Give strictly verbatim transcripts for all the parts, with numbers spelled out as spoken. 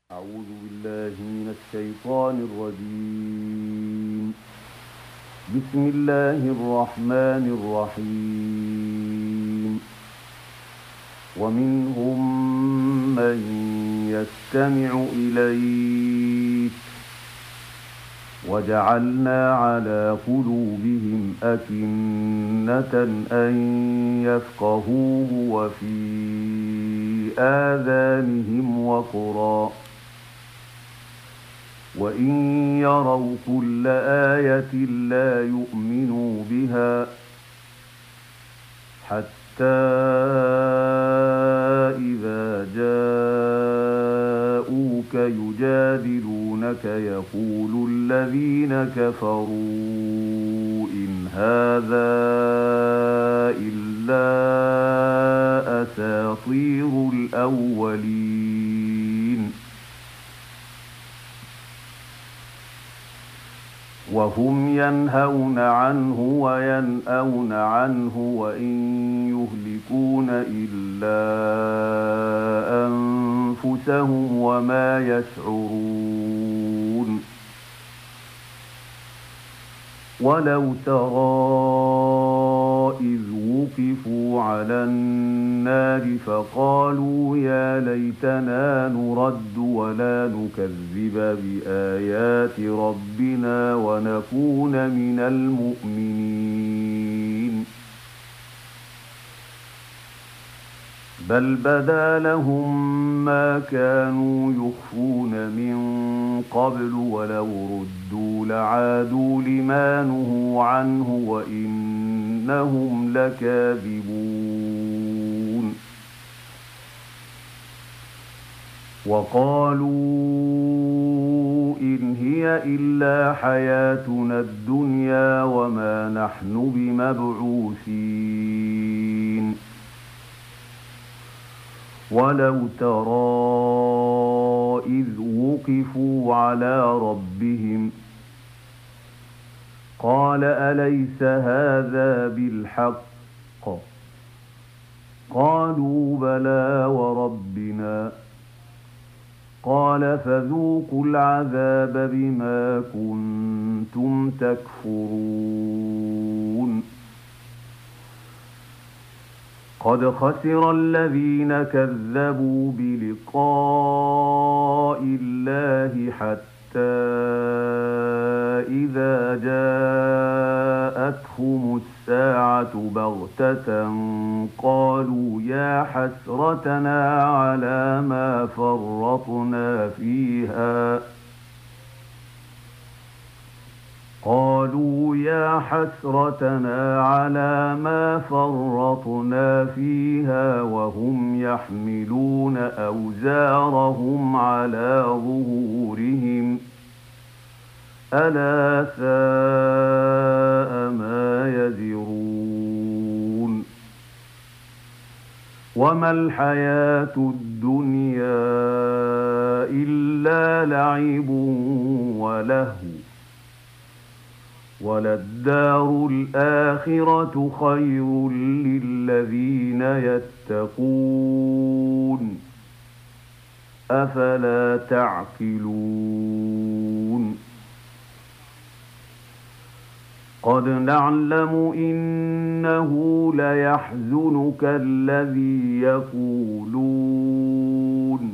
أعوذ بالله من الشيطان الرجيم. بسم الله الرحمن الرحيم. ومنهم من يستمع إليك وجعلنا على قلوبهم أكنة أن يفقهوه وفي آذانهم وقرا وإن يروا كل آية لا يؤمنوا بها حتى إذا جاءوك يجادلونك يقول الذين كفروا إن هذا إلا أساطير الأولين وهم ينهون عنه وينأون عنه وإن يهلكون إلا أنفسهم وما يشعرون. ولو ترى إذ وقفوا على النار فقالوا يا ليتنا نرد ولا نكذب بآيات ربنا ونكون من المؤمنين بل بدا لهم ما كانوا يخفون من قبل ولو ردوا لعادوا لما نهوا عنه وإنهم لكاذبون. وقالوا إن هي إلا حياتنا الدنيا وما نحن بمبعوثين. ولو ترى إذ وقفوا على ربهم قال أليس هذا بالحق قالوا بلى وربنا قال فذوقوا العذاب بما كنتم تكفرون. قد خسر الذين كذبوا بلقاء الله حتى إذا جاءتهم الساعة بغتة قالوا يا حسرتنا على ما فرطنا فيها قالوا يا حسرتنا على ما فرطنا فيها وهم يحملون أوزارهم على ظهورهم ألا ساء ما يزرون. وما الحياة الدنيا إلا لعب ولهو وللدار الآخرة خير للذين يتقون أفلا تعقلون. قد نعلم إنه ليحزنك الذي يقولون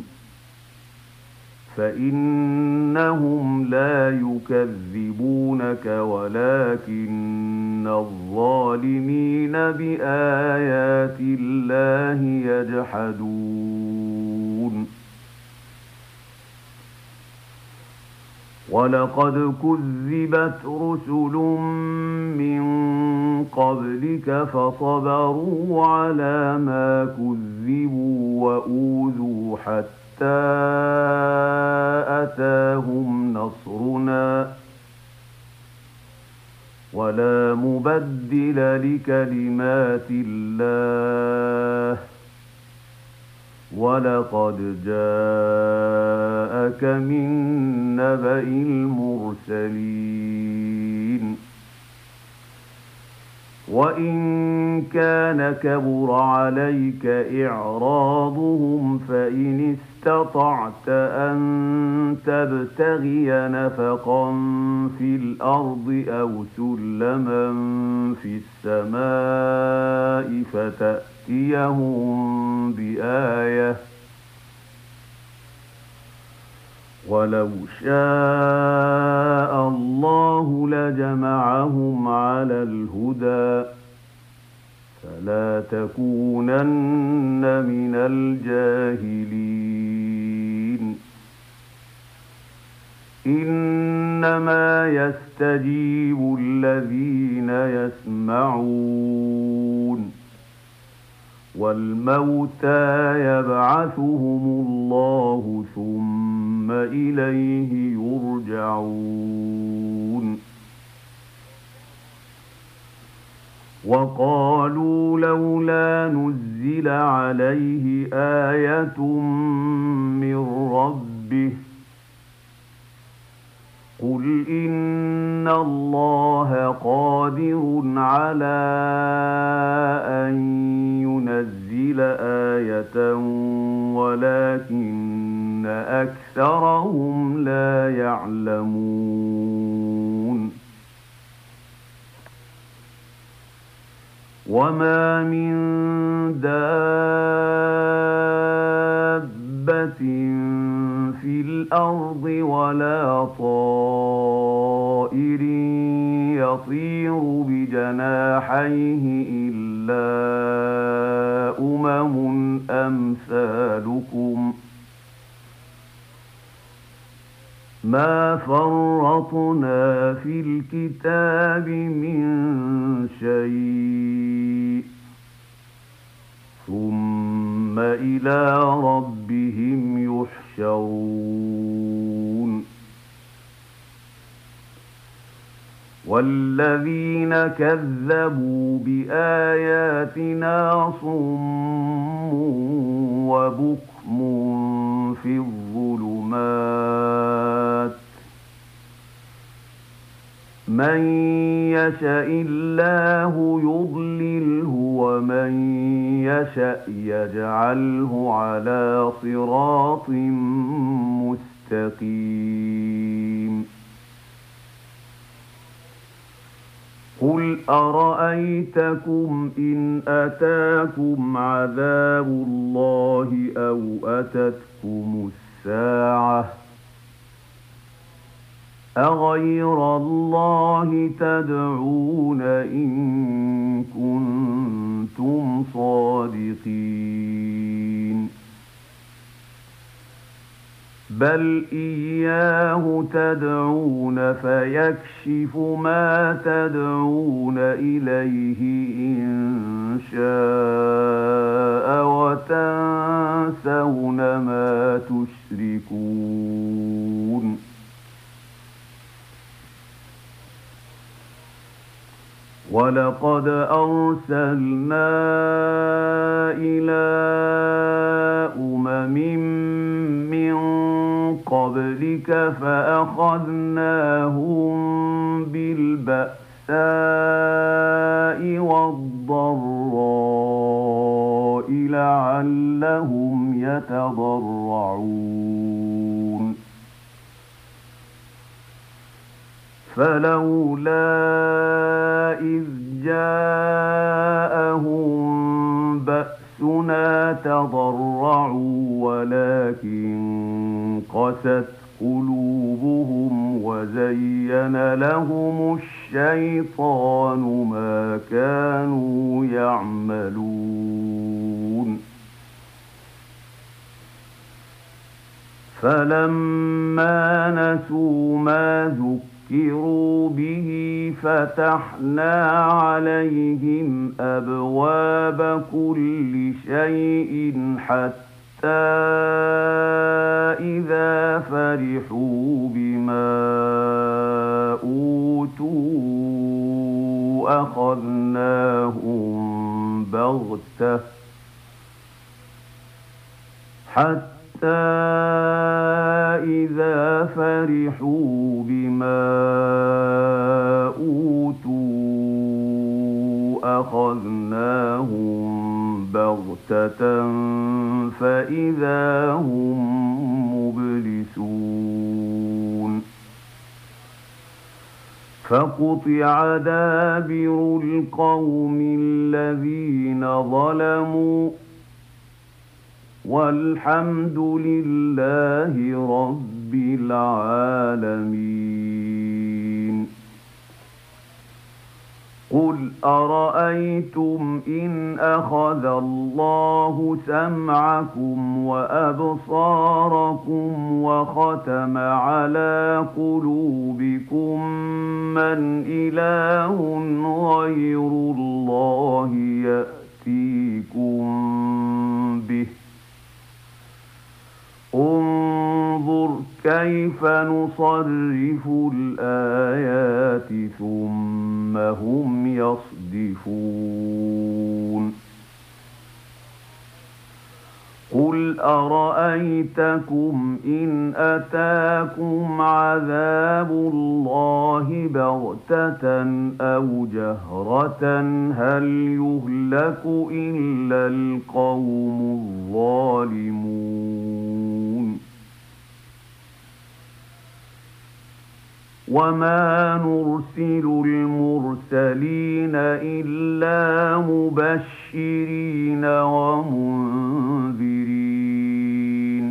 فإنهم لا يكذبونك ولكن الظالمين بآيات الله يجحدون. ولقد كذبت رسل من قبلك فصبروا على ما كذبوا وأوذوا حتى أتاهم نصرنا ولا مبدل لكلمات الله ولقد جاءك من نبأ المرسلين. وإن كان كبر عليك إعراضهم فإن استطعت أن تبتغي نفقا في الأرض أو سلما في السماء فتأتيهم بآية ولو شاء الله لجمعهم على الهدى فلا تكونن من الجاهلين إنما يستجيب الذين يسمعون والموتى يبعثهم الله ثم إليه يرجعون وقالوا لولا نزل عليه آية من ربه قل إن الله قادر على أن ينزل آية ولكن أكثرهم لا يعلمون وما من دابة في الأرض ولا طائر يطير بجناحيه إلا أمم أمثالكم ما فرطنا في الكتاب من شيء ثم إلى ربهم يحشرون والذين كذبوا بآياتنا صم وبكم في الظلمات من يشاء الله يضلله ومن يشاء يجعله على صراط مستقيم قل أرأيتكم إن أتاكم عذاب الله أو أتتكم الساعة أغير الله تدعون إن كنتم صادقين بل إياه تدعون فيكشف ما تدعون إليه إن شاء وتنسون ما تشركون ولقد أرسلنا إلى أمم من قبلك فأخذناهم بالبأساء والضراء لعلهم يتضرعون فلولا إذ جاءهم بأسنا تضرعوا ولكن قست قلوبهم وزين لهم الشيطان ما كانوا يعملون فلما نسوا ما ذكروا به فتحنا عليهم أبواب كل شيء حتى إذا فرحوا بما أوتوا أخذناهم بغتة حتى إذا فرحوا بما أوتوا فأخذناهم بغتة فإذا هم مبلسون فقطع دابر القوم الذين ظلموا والحمد لله رب العالمين. قل أرأيتم إن أخذ الله سمعكم وأبصاركم وختم على قلوبكم من إله غير الله يأتيكم به انظر كيف نصرف الآيات ثم هم يصدفون. قل أرأيتكم إن أتاكم عذاب الله بغتة أو جهرة هل يهلك إلا القوم الظالمون. وما نرسل المرسلين إلا مبشرين ومنذرين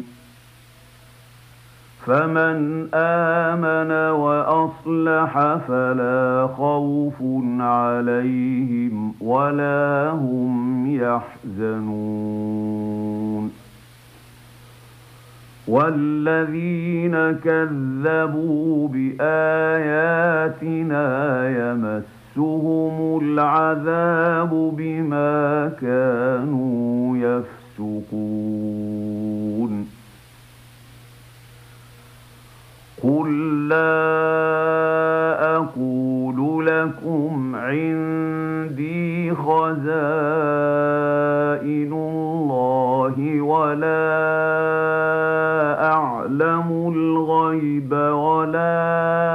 فمن آمن وأصلح فلا خوف عليهم ولا هم يحزنون. والذين كذبوا بآياتنا يمسهم العذاب بما كانوا يفسقون. قل لا أقول لكم عندي خزائن الله ولا أعلم الغيب ولا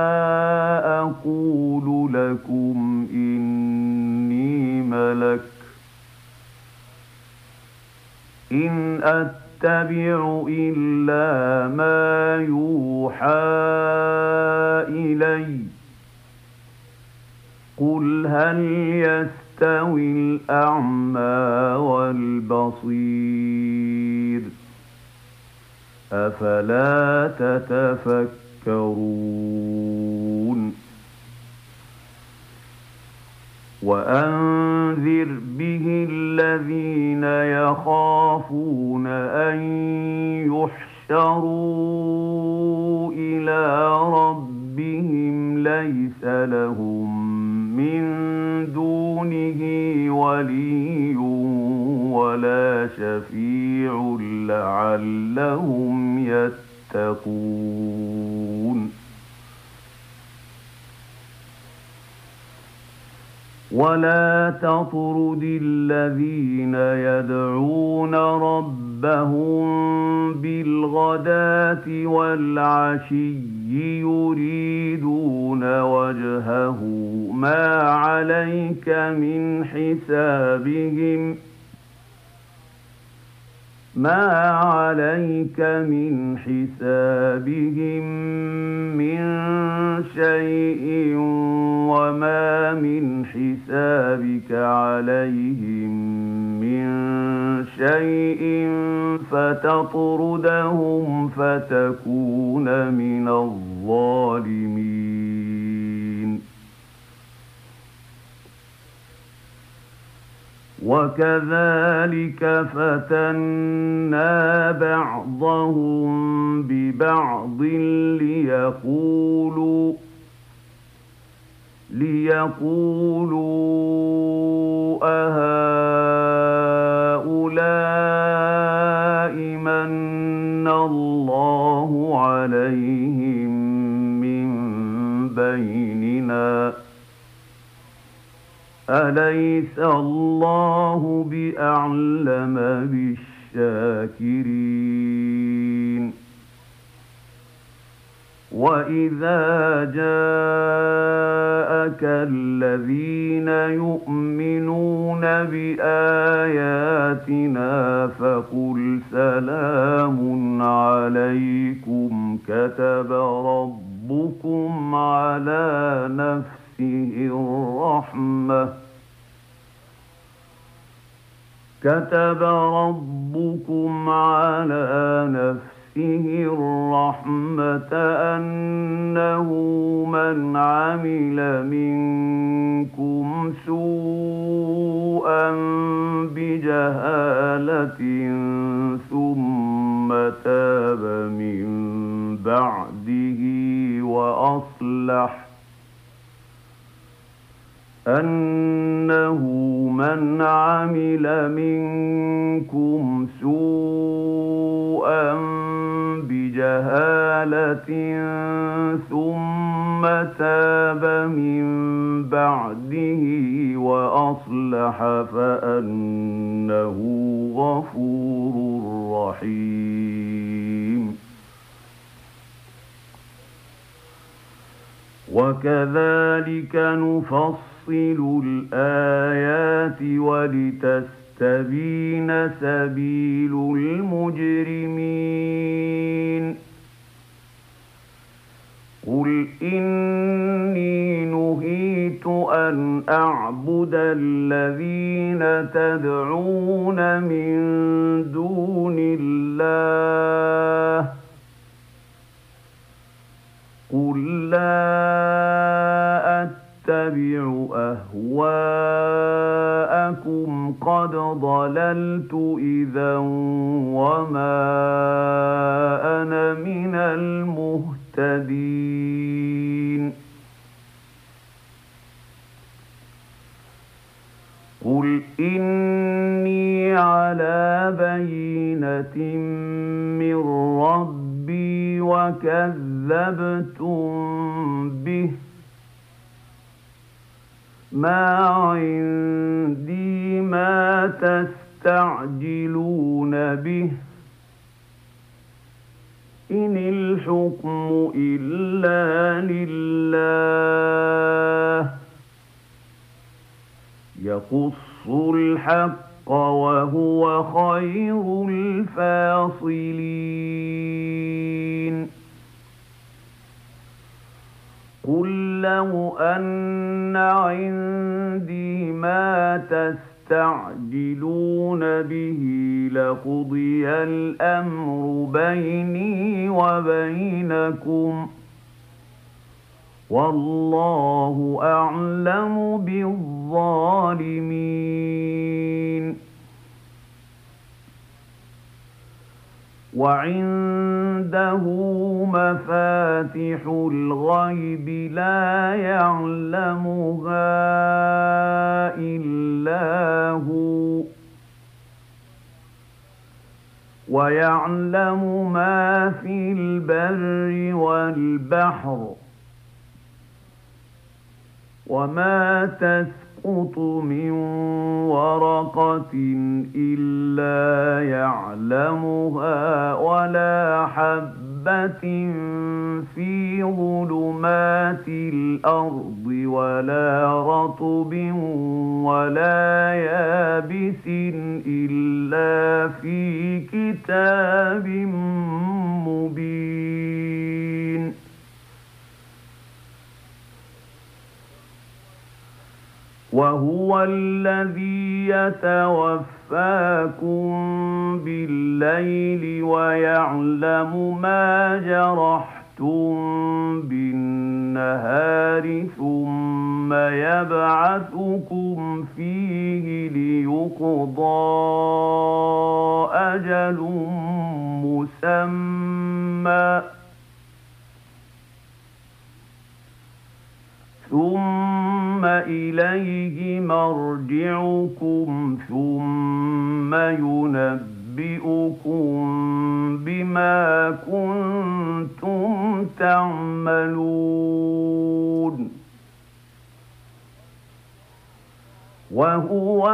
أقول لكم إني ملك إن أتبع إلا ما يوحى إلي قل هل يستوي الأعمى والبصير أفلا تتفكرون. وأنذر به الذين يخافون أن يحشروا إلى ربهم ليس لهم من دونه ولي ولا شفيع لعلهم يتقون. ولا تطرد الذين يدعون ربهم بالغداة والعشي يريدون وجهه ما عليك من حسابهم ما عليك من حسابهم من شيء وما من حسابك عليهم من شيء فتطردهم فتكون من الظالمين. وكذلك فتنا بعضهم ببعض ليقولوا ليقولوا أهؤلاء من الله عليهم من بيننا أليس الله بأعلم بالشاكرين. وَإِذَا جَاءَكَ الَّذِينَ يُؤْمِنُونَ بِآيَاتِنَا فَقُلْ سَلَامٌ عَلَيْكُمْ كَتَبَ رَبُّكُمْ عَلَى نَفْسِهِ الرَّحْمَةَ كتب ربكم على نفسه الرحمة أنه من عمل منكم سوءا بجهالة ثم تاب من بعده وأصلح أنه من عمل منكم سوءا بجهالة ثم تاب من بعده وأصلح فأنه غفور رحيم. وكذلك نفصل الآيات ولتستبين سبيل المجرمين. قل إني نهيت أن أعبد الذين تدعون من دون الله قل لا أتبع أهواءكم قد ضللت إذا وما أنا من المهتدين. قل إني على بينة من ربي وكذبتم به ما عندي ما تستعجلون به إن الحكم إلا لله يقص الحق وهو خير الفاصلين. قل لو أن عندي ما تستعجلون به لقضي الأمر بيني وبينكم والله أعلم بالظالمين. وعنده مفاتح الغيب لا يعلمها إلا هو ويعلم ما في البر والبحر وما تسقط من ورقة إلا يعلمها ولا حبة في ظلمات الأرض ولا رطب ولا يابس إلا في كتاب مبين. وهو الذي يتوفاكم بالليل ويعلم ما جرحتم بالنهار ثم يبعثكم فيه ليقضى أجل مسمى ثم إليه مرجعكم ثم ينبئكم بما كنتم تعملون. وهو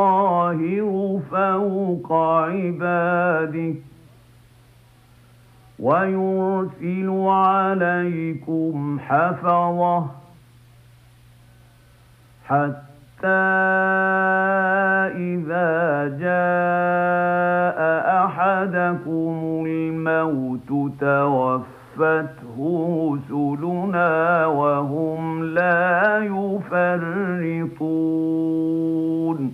القاهر فوق عباده ويرسل عليكم حفظة حتى إذا جاء أحدكم الموت توفته رسلنا وهم لا يفرطون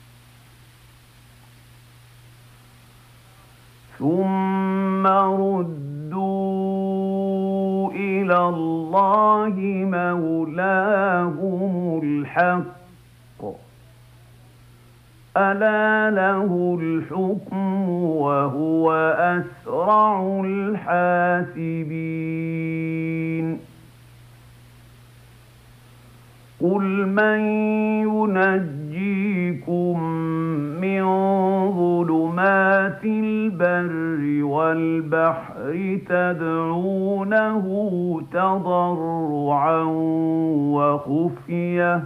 ثم ردوا إلى الله مولاهم الحق ألا له الحكم وهو أسرع الحاسبين قل من ينجيكم من ظلمات البر والبحر تدعونه تضرعا وخفية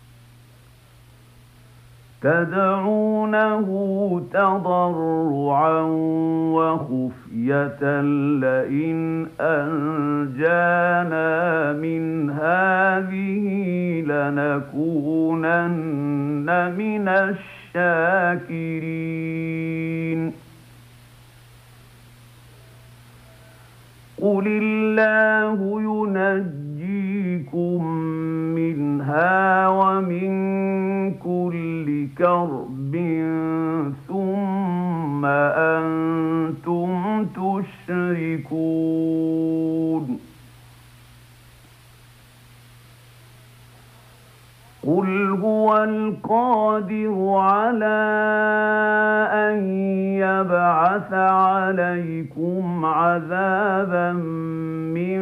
تدعونه تضرعا وخفية لئن أنجانا من هذه لنكونن من الشاكرين قل الله ينجيكم منها ومن كل كرب ثم أنتم تشركون قل هو القادر على أن يبعث عليكم عذابا من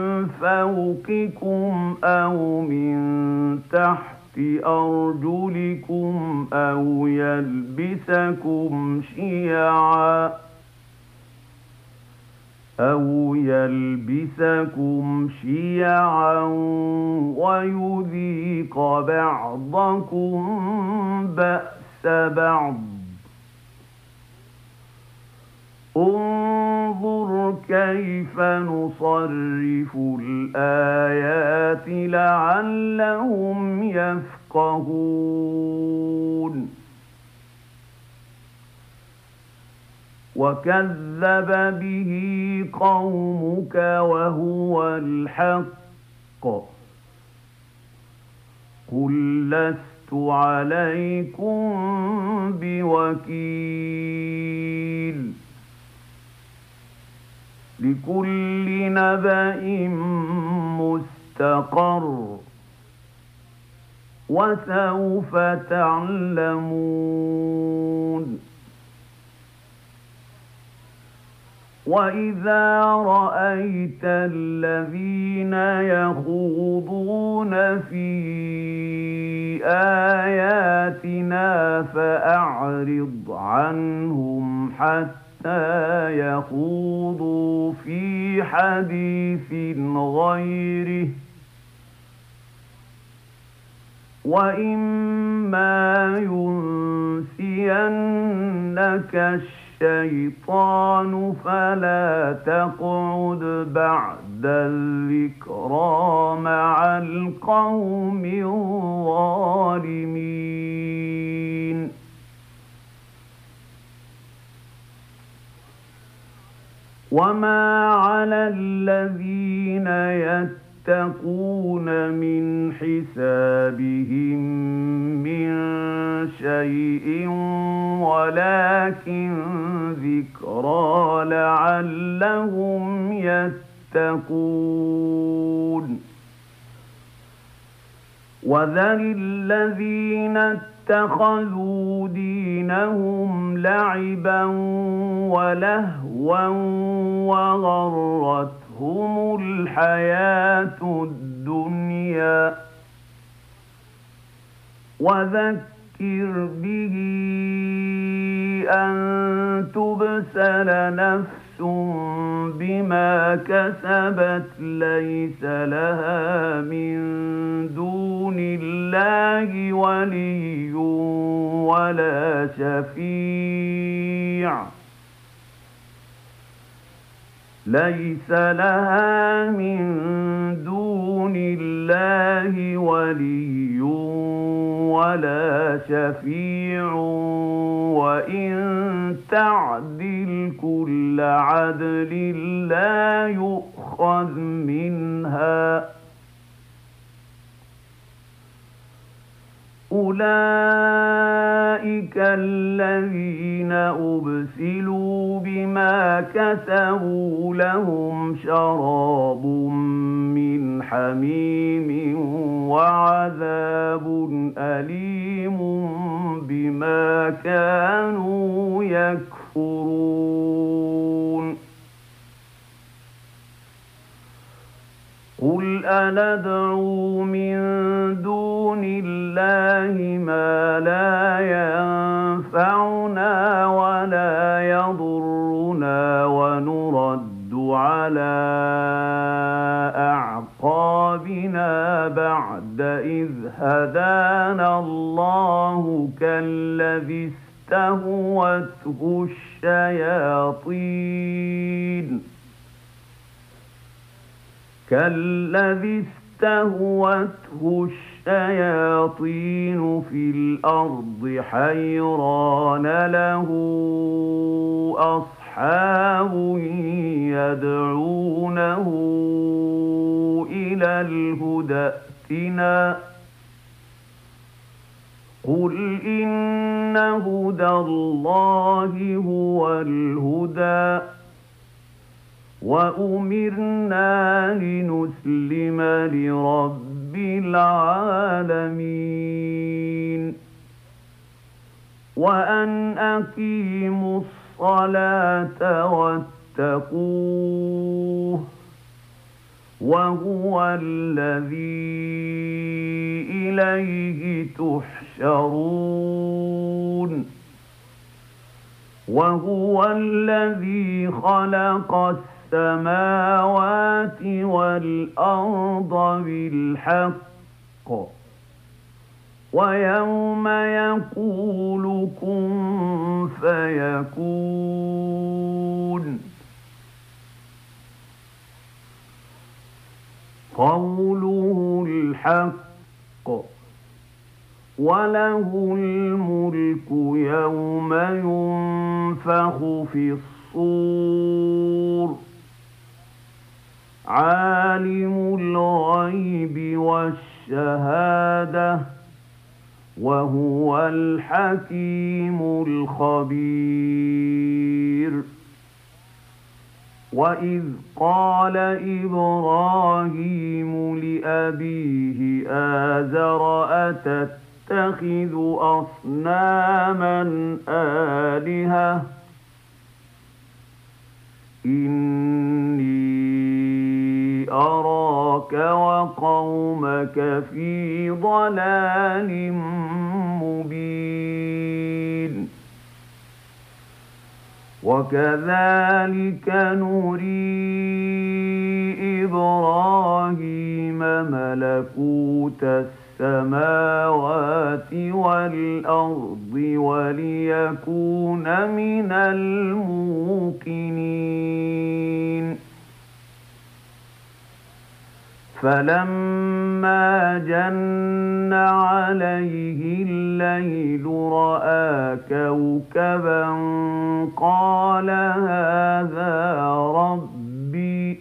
فوقكم أو من تحت أرجلكم أو يلبسكم شيعا أو يلبسكم شيعا ويذيق بعضكم بأس بعض انظر كيف نصرف الآيات لعلهم يفقهون وكذب به قومك وهو الحق قل لست عليكم بوكيل لكل نبأ مستقر وسوف تعلمون وإذا رأيت الذين يخوضون في آياتنا فأعرض عنهم حتى يخوضوا في حديث غيره وإما ينسينك الشيطان فلا تقعد بعد الذكرى مع القوم الظالمين وما على الذين يتقون من حسابهم من شيء ولكن ذكرى لعلهم يتقون وذر الذين اتخذوا دينهم لعبا ولهوا وغرتهم الحياة الدنيا وذكر به أن تبسل نفس بما كسبت ليس لها من دون الله ولي ولا شفيع ليس لها من دون الله ولي ولا شفيع وإن تعدل كل عدل لا يؤخذ منها أولئك الذين أبسلوا بما كسبوا لهم شراب من حميم وعذاب أليم بما كانوا يكفرون قل أندعو من دون الله ما لا ينفعنا ولا يضرنا ونرد على أعقابنا بعد إذ هدانا الله كالذي استهوته الشياطين كالذي استهوته الشياطين في الأرض حيران له أصحاب يدعونه إلى الهدى ائتنا قل إن هدى الله هو الهدى وأمرنا لنسلم لرب العالمين وأن أقيموا الصلاة واتقوه وهو الذي إليه تحشرون وهو الذي خلق السماوات والأرض بالحق ويوم يقول كن فيكون قوله الحق وله الملك يوم ينفخ في الصور عالم الغيب والشهادة وهو الحكيم الخبير وإذ قال إبراهيم لأبيه آزر أتتخذ أصناما آلهة إني أراك وقومك في ضلال مبين وكذلك نري إبراهيم ملكوت السماوات والأرض وليكون من الموقنين فلما جن عليه الليل رأى كوكبا قال هذا ربي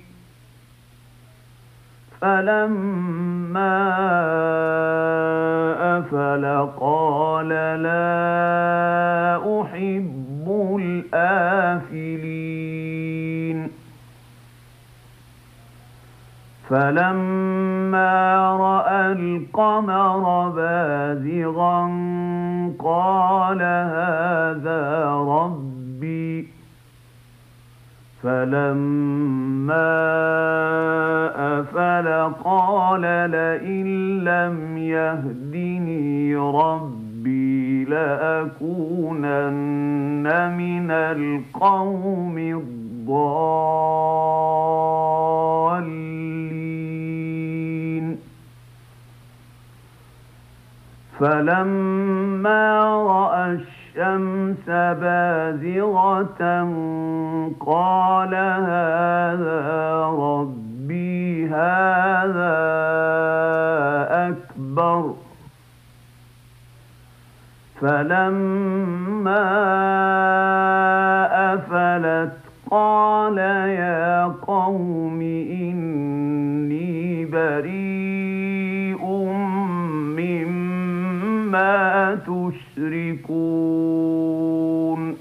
فلما أفل قال لا أحب الآفلين فلما رأى القمر بازغا قال هذا ربي فلما أفل قال لئن لم يهدني ربي لأكونن من القوم الضالين فلما رأى الشمس بازغة قال هذا ربي هذا أكبر فلما أفلت قال يا قوم إني بريء مما تشركون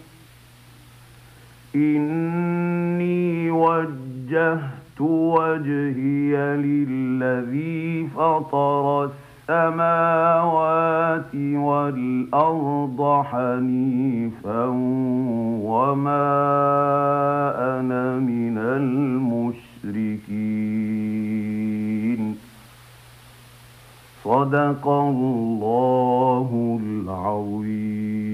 إني وجهت وجهي للذي فطر السماوات والأرض حنيفا وما أنا من المشركين صدق الله العظيم.